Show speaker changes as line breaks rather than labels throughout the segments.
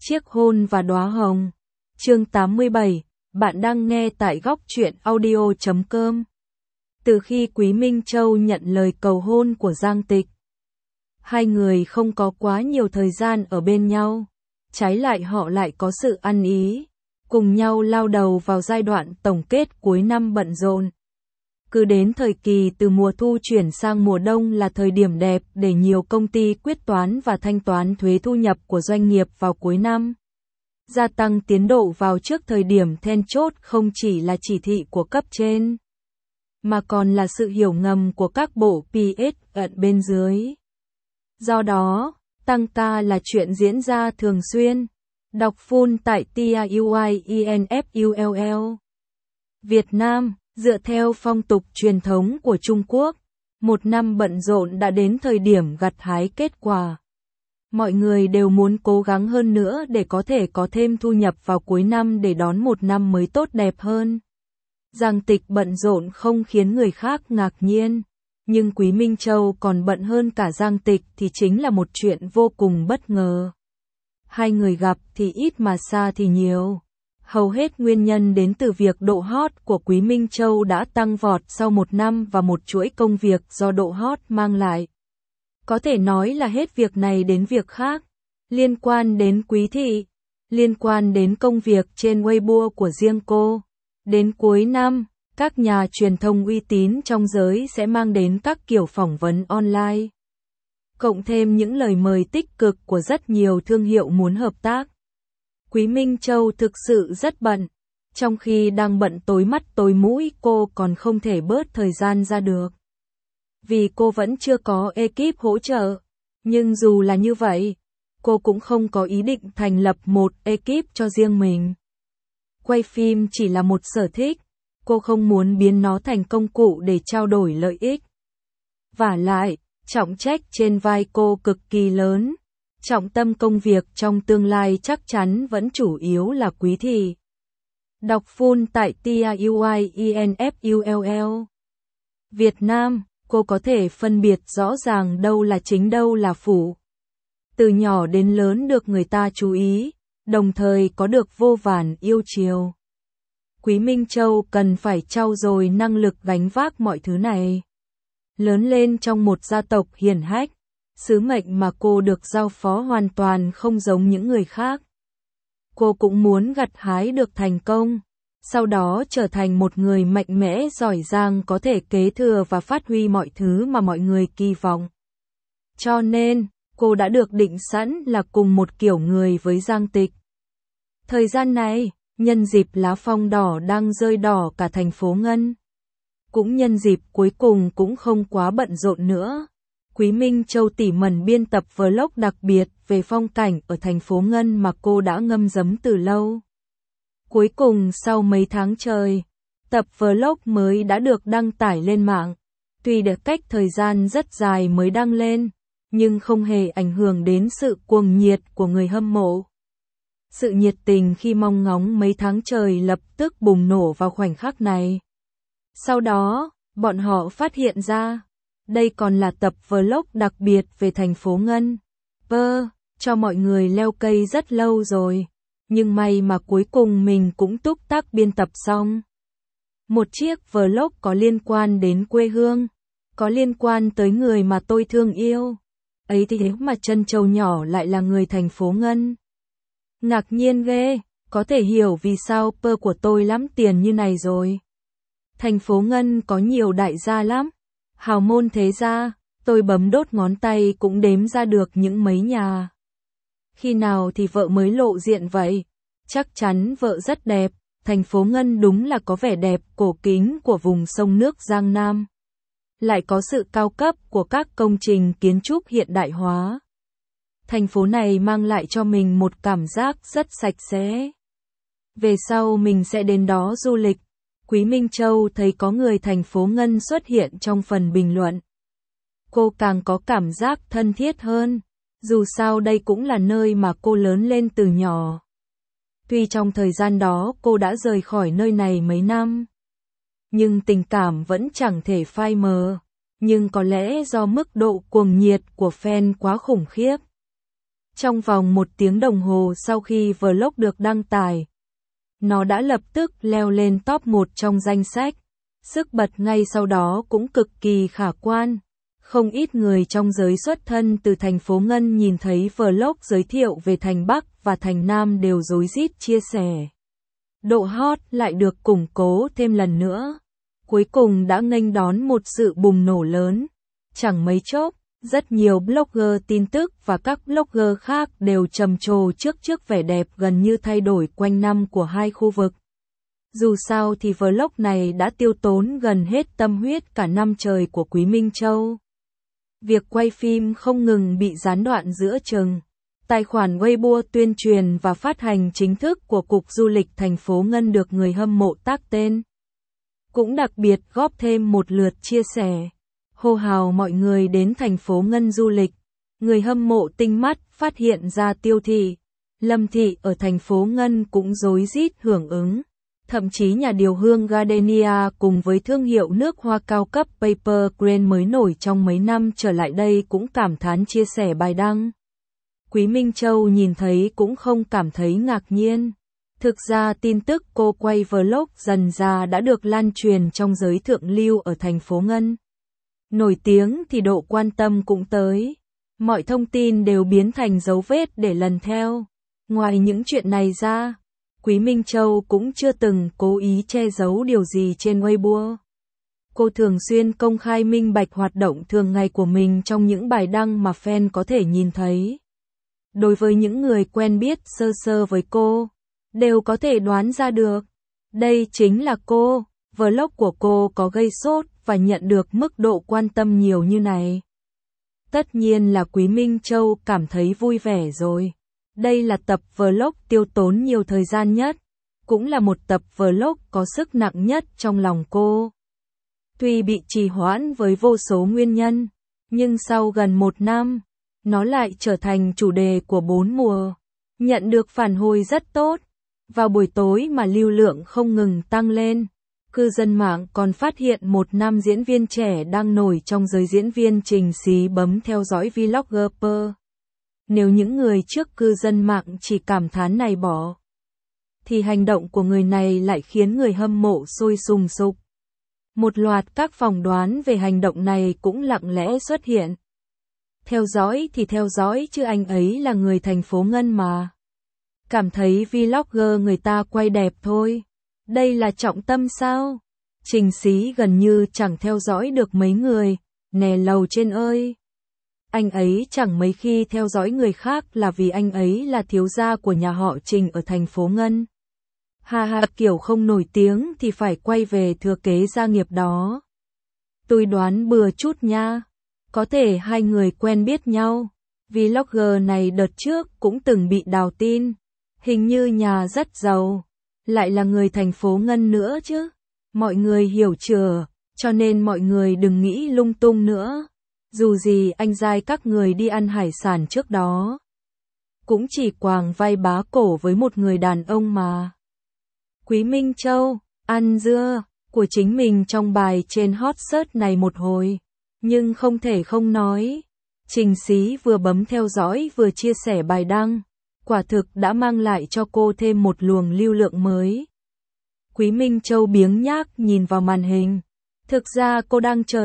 Chiếc hôn và đóa hồng. Chương 87, bạn đang nghe tại góc truyện audio.com. Từ khi Quý Minh Châu nhận lời cầu hôn của Giang Tịch, hai người không có quá nhiều thời gian ở bên nhau, trái lại họ lại có sự ăn ý, cùng nhau lao đầu vào giai đoạn tổng kết cuối năm bận rộn. Cứ đến thời kỳ từ mùa thu chuyển sang mùa đông là thời điểm đẹp để nhiều công ty quyết toán và thanh toán thuế thu nhập của doanh nghiệp vào cuối năm. Gia tăng tiến độ vào trước thời điểm then chốt không chỉ là chỉ thị của cấp trên, mà còn là sự hiểu ngầm của các bộ PS ẩn bên dưới. Do đó, tăng ca là chuyện diễn ra thường xuyên. Đọc full tại TIUIENFULL. Việt Nam, dựa theo phong tục truyền thống của Trung Quốc, một năm bận rộn đã đến thời điểm gặt hái kết quả. Mọi người đều muốn cố gắng hơn nữa để có thể có thêm thu nhập vào cuối năm để đón một năm mới tốt đẹp hơn. Giang Tịch bận rộn không khiến người khác ngạc nhiên, nhưng Quý Minh Châu còn bận hơn cả Giang Tịch thì chính là một chuyện vô cùng bất ngờ. Hai người gặp thì ít mà xa thì nhiều. Hầu hết nguyên nhân đến từ việc độ hot của Quý Minh Châu đã tăng vọt sau một năm và một chuỗi công việc do độ hot mang lại. Có thể nói là hết việc này đến việc khác, liên quan đến Quý thị, liên quan đến công việc trên Weibo của riêng cô. Đến cuối năm, các nhà truyền thông uy tín trong giới sẽ mang đến các kiểu phỏng vấn online. Cộng thêm những lời mời tích cực của rất nhiều thương hiệu muốn hợp tác. Quý Minh Châu thực sự rất bận, trong khi đang bận tối mắt tối mũi cô còn không thể bớt thời gian ra được. Vì cô vẫn chưa có ekip hỗ trợ, nhưng dù là như vậy, cô cũng không có ý định thành lập một ekip cho riêng mình. Quay phim chỉ là một sở thích, cô không muốn biến nó thành công cụ để trao đổi lợi ích. Vả lại, trọng trách trên vai cô cực kỳ lớn, trọng tâm công việc trong tương lai chắc chắn vẫn chủ yếu là Quý thị. Đọc full tại TIUIENFULL. Việt Nam, cô có thể phân biệt rõ ràng đâu là chính đâu là phụ. Từ nhỏ đến lớn được người ta chú ý, đồng thời có được vô vàn yêu chiều. Quý Minh Châu cần phải trau dồi năng lực gánh vác mọi thứ này. Lớn lên trong một gia tộc hiển hách, sứ mệnh mà cô được giao phó hoàn toàn không giống những người khác. Cô cũng muốn gặt hái được thành công, sau đó trở thành một người mạnh mẽ giỏi giang có thể kế thừa và phát huy mọi thứ mà mọi người kỳ vọng. Cho nên, cô đã được định sẵn là cùng một kiểu người với Giang Tịch. Thời gian này, nhân dịp lá phong đỏ đang rơi đỏ cả thành phố Ngân. Cũng nhân dịp cuối cùng cũng không quá bận rộn nữa. Quý Minh Châu tỉ mẩn biên tập vlog đặc biệt về phong cảnh ở thành phố Ngân mà cô đã ngâm đắm từ lâu. Cuối cùng sau mấy tháng trời, tập vlog mới đã được đăng tải lên mạng. Tuy được cách thời gian rất dài mới đăng lên, nhưng không hề ảnh hưởng đến sự cuồng nhiệt của người hâm mộ. Sự nhiệt tình khi mong ngóng mấy tháng trời lập tức bùng nổ vào khoảnh khắc này. Sau đó, bọn họ phát hiện ra, đây còn là tập vlog đặc biệt về thành phố Ngân. Cho mọi người leo cây rất lâu rồi, nhưng may mà cuối cùng mình cũng túc tắc biên tập xong. Một chiếc vlog có liên quan đến quê hương, có liên quan tới người mà tôi thương yêu. Ấy thì thế mà Trân Châu nhỏ lại là người thành phố Ngân. Ngạc nhiên ghê, có thể hiểu vì sao của tôi lắm tiền như này rồi. Thành phố Ngân có nhiều đại gia lắm, hào môn thế gia, tôi bấm đốt ngón tay cũng đếm ra được những mấy nhà. Khi nào thì vợ mới lộ diện vậy? Chắc chắn vợ rất đẹp, thành phố Ngân đúng là có vẻ đẹp cổ kính của vùng sông nước Giang Nam. Lại có sự cao cấp của các công trình kiến trúc hiện đại hóa. Thành phố này mang lại cho mình một cảm giác rất sạch sẽ. Về sau mình sẽ đến đó du lịch. Quý Minh Châu thấy có người thành phố Ngân xuất hiện trong phần bình luận. Cô càng có cảm giác thân thiết hơn, dù sao đây cũng là nơi mà cô lớn lên từ nhỏ. Tuy trong thời gian đó cô đã rời khỏi nơi này mấy năm, nhưng tình cảm vẫn chẳng thể phai mờ. Nhưng có lẽ do mức độ cuồng nhiệt của fan quá khủng khiếp, Trong vòng 1 tiếng đồng hồ sau khi vlog được đăng tải, nó đã lập tức leo lên top 1 trong danh sách. Sức bật ngay sau đó cũng cực kỳ khả quan. Không ít người trong giới xuất thân từ thành phố Ngân nhìn thấy vlog giới thiệu về thành Bắc và thành Nam đều rối rít chia sẻ. Độ hot lại được củng cố thêm lần nữa. Cuối cùng đã nghênh đón một sự bùng nổ lớn. Chẳng mấy chốc, rất nhiều blogger tin tức và các blogger khác đều trầm trồ trước vẻ đẹp gần như thay đổi quanh năm của hai khu vực. Dù sao thì vlog này đã tiêu tốn gần hết tâm huyết cả năm trời của Quý Minh Châu. Việc quay phim không ngừng bị gián đoạn giữa chừng. Tài khoản Weibo tuyên truyền và phát hành chính thức của Cục Du lịch thành phố Ngân được người hâm mộ tác tên. Cũng đặc biệt góp thêm một lượt chia sẻ, hô hào mọi người đến thành phố Ngân du lịch. Người hâm mộ tinh mắt phát hiện ra Tiêu Thị, Lâm Thị ở thành phố Ngân cũng rối rít hưởng ứng. Thậm chí nhà điều hương Gardenia cùng với thương hiệu nước hoa cao cấp Paper Green mới nổi trong mấy năm trở lại đây cũng cảm thán chia sẻ bài đăng. Quý Minh Châu nhìn thấy cũng không cảm thấy ngạc nhiên. Thực ra tin tức cô quay vlog dần ra đã được lan truyền trong giới thượng lưu ở thành phố Ngân. Nổi tiếng thì độ quan tâm cũng tới. Mọi thông tin đều biến thành dấu vết để lần theo. Ngoài những chuyện này ra, Quý Minh Châu cũng chưa từng cố ý che giấu điều gì trên Weibo. Cô thường xuyên công khai minh bạch hoạt động thường ngày của mình trong những bài đăng mà fan có thể nhìn thấy. Đối với những người quen biết sơ sơ với cô, đều có thể đoán ra được. Đây chính là cô, vlog của cô có gây sốt và nhận được mức độ quan tâm nhiều như này. Tất nhiên là Quý Minh Châu cảm thấy vui vẻ rồi. Đây là tập vlog tiêu tốn nhiều thời gian nhất, cũng là một tập vlog có sức nặng nhất trong lòng cô. Tuy bị trì hoãn với vô số nguyên nhân, nhưng sau gần 1 năm, nó lại trở thành chủ đề của 4 mùa, nhận được phản hồi rất tốt. Vào buổi tối mà lưu lượng không ngừng tăng lên, cư dân mạng còn phát hiện một nam diễn viên trẻ đang nổi trong giới diễn viên Trình Xí bấm theo dõi vlogger. Nếu những người trước cư dân mạng chỉ cảm thán này bỏ, thì hành động của người này lại khiến người hâm mộ sôi sùng sục. Một loạt các phỏng đoán về hành động này cũng lặng lẽ xuất hiện. Theo dõi thì theo dõi chứ anh ấy là người thành phố Ngân mà. Cảm thấy vlogger người ta quay đẹp thôi. Đây là trọng tâm sao? Trình Xí gần như chẳng theo dõi được mấy người, nè lầu trên ơi. Anh ấy chẳng mấy khi theo dõi người khác là vì anh ấy là thiếu gia của nhà họ Trình ở thành phố Ngân. Ha ha, kiểu không nổi tiếng thì phải quay về thừa kế gia nghiệp đó. Tôi đoán bừa chút nha. Có thể hai người quen biết nhau. Vlogger này đợt trước cũng từng bị đào tin. Hình như nhà rất giàu. Lại là người thành phố Ngân nữa chứ. Mọi người hiểu chưa? Cho nên mọi người đừng nghĩ lung tung nữa. Dù gì anh giai các người đi ăn hải sản trước đó, cũng chỉ quàng vai bá cổ với một người đàn ông mà. Quý Minh Châu, ăn dưa, của chính mình trong bài trên hot search này một hồi. Nhưng không thể không nói, Trình Xí vừa bấm theo dõi vừa chia sẻ bài đăng, quả thực đã mang lại cho cô thêm một luồng lưu lượng mới. Quý Minh Châu biếng nhác nhìn vào màn hình. Thực ra cô đang chờ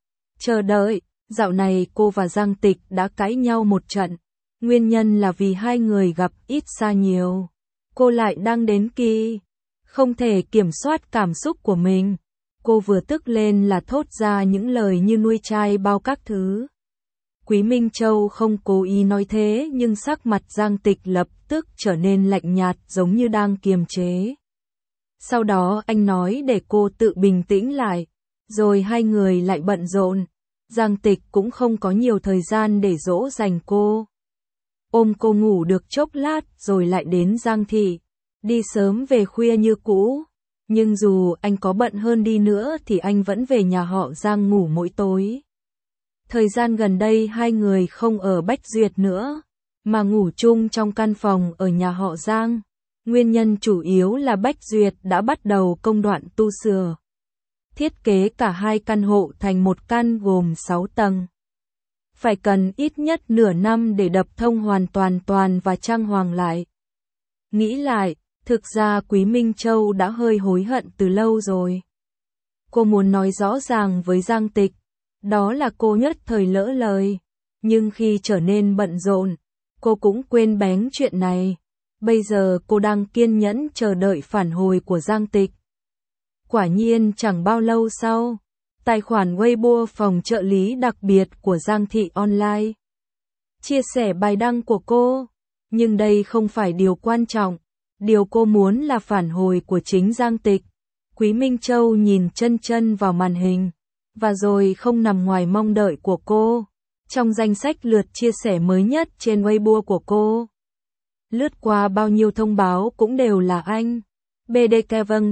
đợi. Dạo này cô và Giang Tịch đã cãi nhau một trận. Nguyên nhân là vì hai người gặp ít xa nhiều. Cô lại đang đến kỳ không thể kiểm soát cảm xúc của mình. Cô vừa tức lên là thốt ra những lời như nuôi trai bao các thứ. Quý Minh Châu không cố ý nói thế nhưng sắc mặt Giang Tịch lập tức trở nên lạnh nhạt giống như đang kiềm chế. Sau đó anh nói để cô tự bình tĩnh lại. Rồi hai người lại bận rộn. Giang Tịch cũng không có nhiều thời gian để dỗ dành cô. Ôm cô ngủ được chốc lát rồi lại đến Giang Thị. Đi sớm về khuya như cũ. Nhưng dù anh có bận hơn đi nữa thì anh vẫn về nhà họ Giang ngủ mỗi tối. Thời gian gần đây hai người không ở Bách Duyệt nữa, mà ngủ chung trong căn phòng ở nhà họ Giang. Nguyên nhân chủ yếu là Bách Duyệt đã bắt đầu công đoạn tu sửa. Thiết kế cả hai căn hộ thành một căn gồm 6 tầng. phải cần ít nhất nửa năm để đập thông hoàn toàn và trang hoàng lại. Nghĩ lại, thực ra Quý Minh Châu đã hơi hối hận từ lâu rồi. Cô muốn nói rõ ràng với Giang Tịch, đó là cô nhất thời lỡ lời, nhưng khi trở nên bận rộn, cô cũng quên bén chuyện này. Bây giờ cô đang kiên nhẫn chờ đợi phản hồi của Giang Tịch. Quả nhiên chẳng bao lâu sau, tài khoản Weibo phòng trợ lý đặc biệt của Giang Thị Online chia sẻ bài đăng của cô, nhưng đây không phải điều quan trọng, điều cô muốn là phản hồi của chính Giang Tịch. Quý Minh Châu nhìn chân vào màn hình, và rồi không nằm ngoài mong đợi của cô. Trong danh sách lượt chia sẻ mới nhất trên Weibo của cô, lướt qua bao nhiêu thông báo cũng đều là anh. BDK vâng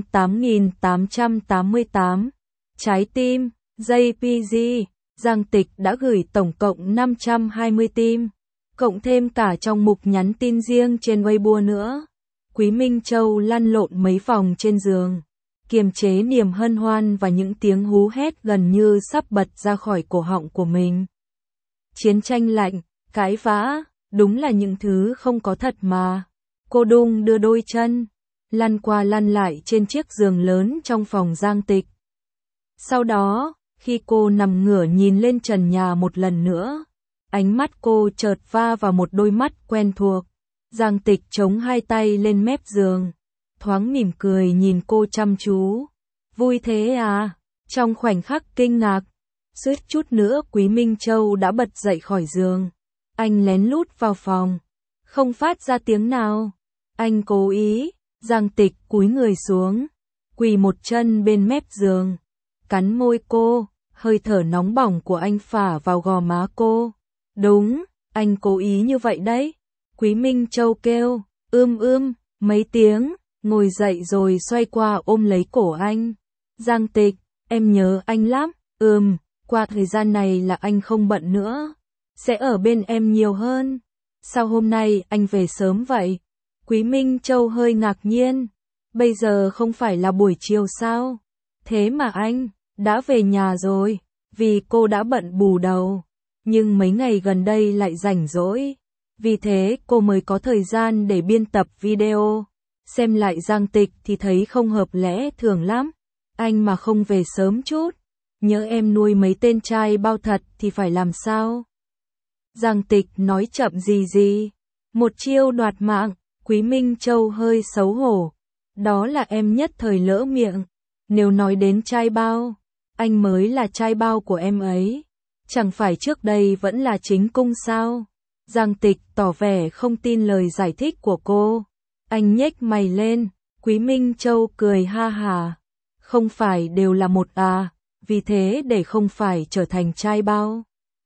8888, trái tim, JPG, Giang Tịch đã gửi tổng cộng 520 tim, cộng thêm cả trong mục nhắn tin riêng trên Weibo nữa. Quý Minh Châu lăn lộn mấy vòng trên giường, kiềm chế niềm hân hoan và những tiếng hú hét gần như sắp bật ra khỏi cổ họng của mình. Chiến tranh lạnh, cãi vã, đúng là những thứ không có thật mà. Cô đung đưa đôi chân, lăn qua lăn lại trên chiếc giường lớn trong phòng Giang Tịch. Sau đó, khi cô nằm ngửa nhìn lên trần nhà một lần nữa, ánh mắt cô chợt va vào một đôi mắt quen thuộc. Giang Tịch chống hai tay lên mép giường, thoáng mỉm cười nhìn cô chăm chú. Vui thế à? Trong khoảnh khắc kinh ngạc, suýt chút nữa Quý Minh Châu đã bật dậy khỏi giường. Anh lén lút vào phòng, không phát ra tiếng nào. Anh cố ý. Giang Tịch cúi người xuống, quỳ một chân bên mép giường, cắn môi cô, hơi thở nóng bỏng của anh phả vào gò má cô. Đúng, anh cố ý như vậy đấy. Quý Minh Châu kêu, mấy tiếng, ngồi dậy rồi xoay qua ôm lấy cổ anh. Giang Tịch, em nhớ anh lắm. Qua thời gian này là anh không bận nữa, sẽ ở bên em nhiều hơn. Sao hôm nay anh về sớm vậy? Quý Minh Châu hơi ngạc nhiên. Bây giờ không phải là buổi chiều sao? Thế mà anh đã về nhà rồi, vì cô đã bận bù đầu. Nhưng mấy ngày gần đây lại rảnh rỗi, vì thế cô mới có thời gian để biên tập video. Xem lại Giang Tịch thì thấy không hợp lẽ thường lắm. Anh mà không về sớm chút, nhớ em nuôi mấy tên trai bao thật thì phải làm sao? Giang Tịch nói chậm gì. Một chiêu đoạt mạng. Quý Minh Châu hơi xấu hổ. Đó là em nhất thời lỡ miệng. Nếu nói đến trai bao, anh mới là trai bao của em ấy. Chẳng phải trước đây vẫn là chính cung sao? Giang Tịch tỏ vẻ không tin lời giải thích của cô. Anh nhếch mày lên. Quý Minh Châu cười ha hà. Không phải đều là một à, vì thế để không phải trở thành trai bao.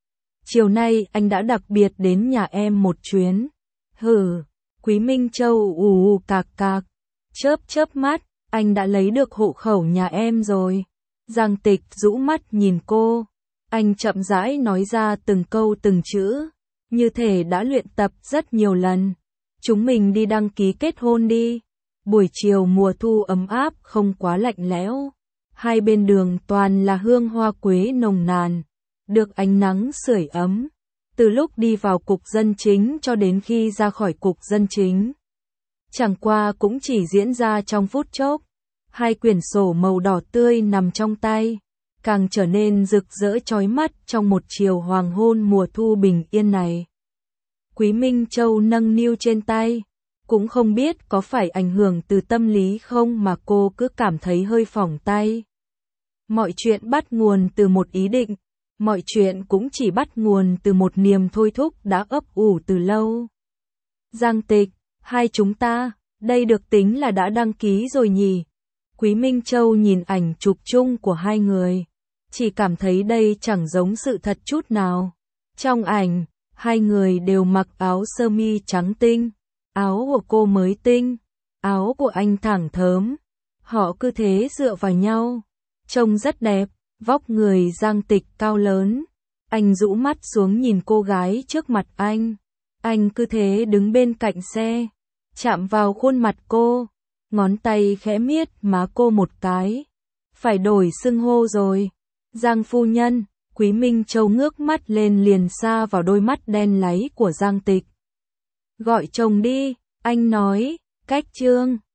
Chiều nay anh đã đặc biệt đến nhà em một chuyến. Hừ. Quý Minh Châu cạc, chớp mắt, anh đã lấy được hộ khẩu nhà em rồi. Giang Tịch rũ mắt nhìn cô, anh chậm rãi nói ra từng câu từng chữ, như thể đã luyện tập rất nhiều lần. Chúng mình đi đăng ký kết hôn đi. Buổi chiều mùa thu ấm áp không quá lạnh lẽo, hai bên đường toàn là hương hoa quế nồng nàn, được ánh nắng sưởi ấm. Từ lúc đi vào cục dân chính cho đến khi ra khỏi cục dân chính, chẳng qua cũng chỉ diễn ra trong phút chốc. Hai quyển sổ màu đỏ tươi nằm trong tay, càng trở nên rực rỡ chói mắt trong một chiều hoàng hôn mùa thu bình yên này. Quý Minh Châu nâng niu trên tay, cũng không biết có phải ảnh hưởng từ tâm lý không mà cô cứ cảm thấy hơi phỏng tay. Mọi chuyện bắt nguồn từ một ý định. Mọi chuyện cũng chỉ bắt nguồn từ một niềm thôi thúc đã ấp ủ từ lâu. Giang Tịch, hai chúng ta, đây được tính là đã đăng ký rồi nhỉ? Quý Minh Châu nhìn ảnh chụp chung của hai người, chỉ cảm thấy đây chẳng giống sự thật chút nào. Trong ảnh, hai người đều mặc áo sơ mi trắng tinh, áo của cô mới tinh, áo của anh thẳng thớm. Họ cứ thế dựa vào nhau, trông rất đẹp. Vóc người Giang Tịch cao lớn, anh rũ mắt xuống nhìn cô gái trước mặt anh cứ thế đứng bên cạnh xe, chạm vào khuôn mặt cô, ngón tay khẽ miết má cô một cái. Phải đổi xưng hô rồi. Giang phu nhân. Quý Minh Châu ngước mắt lên liền sa vào đôi mắt đen láy của Giang Tịch. Gọi chồng đi, anh nói, cách Trương.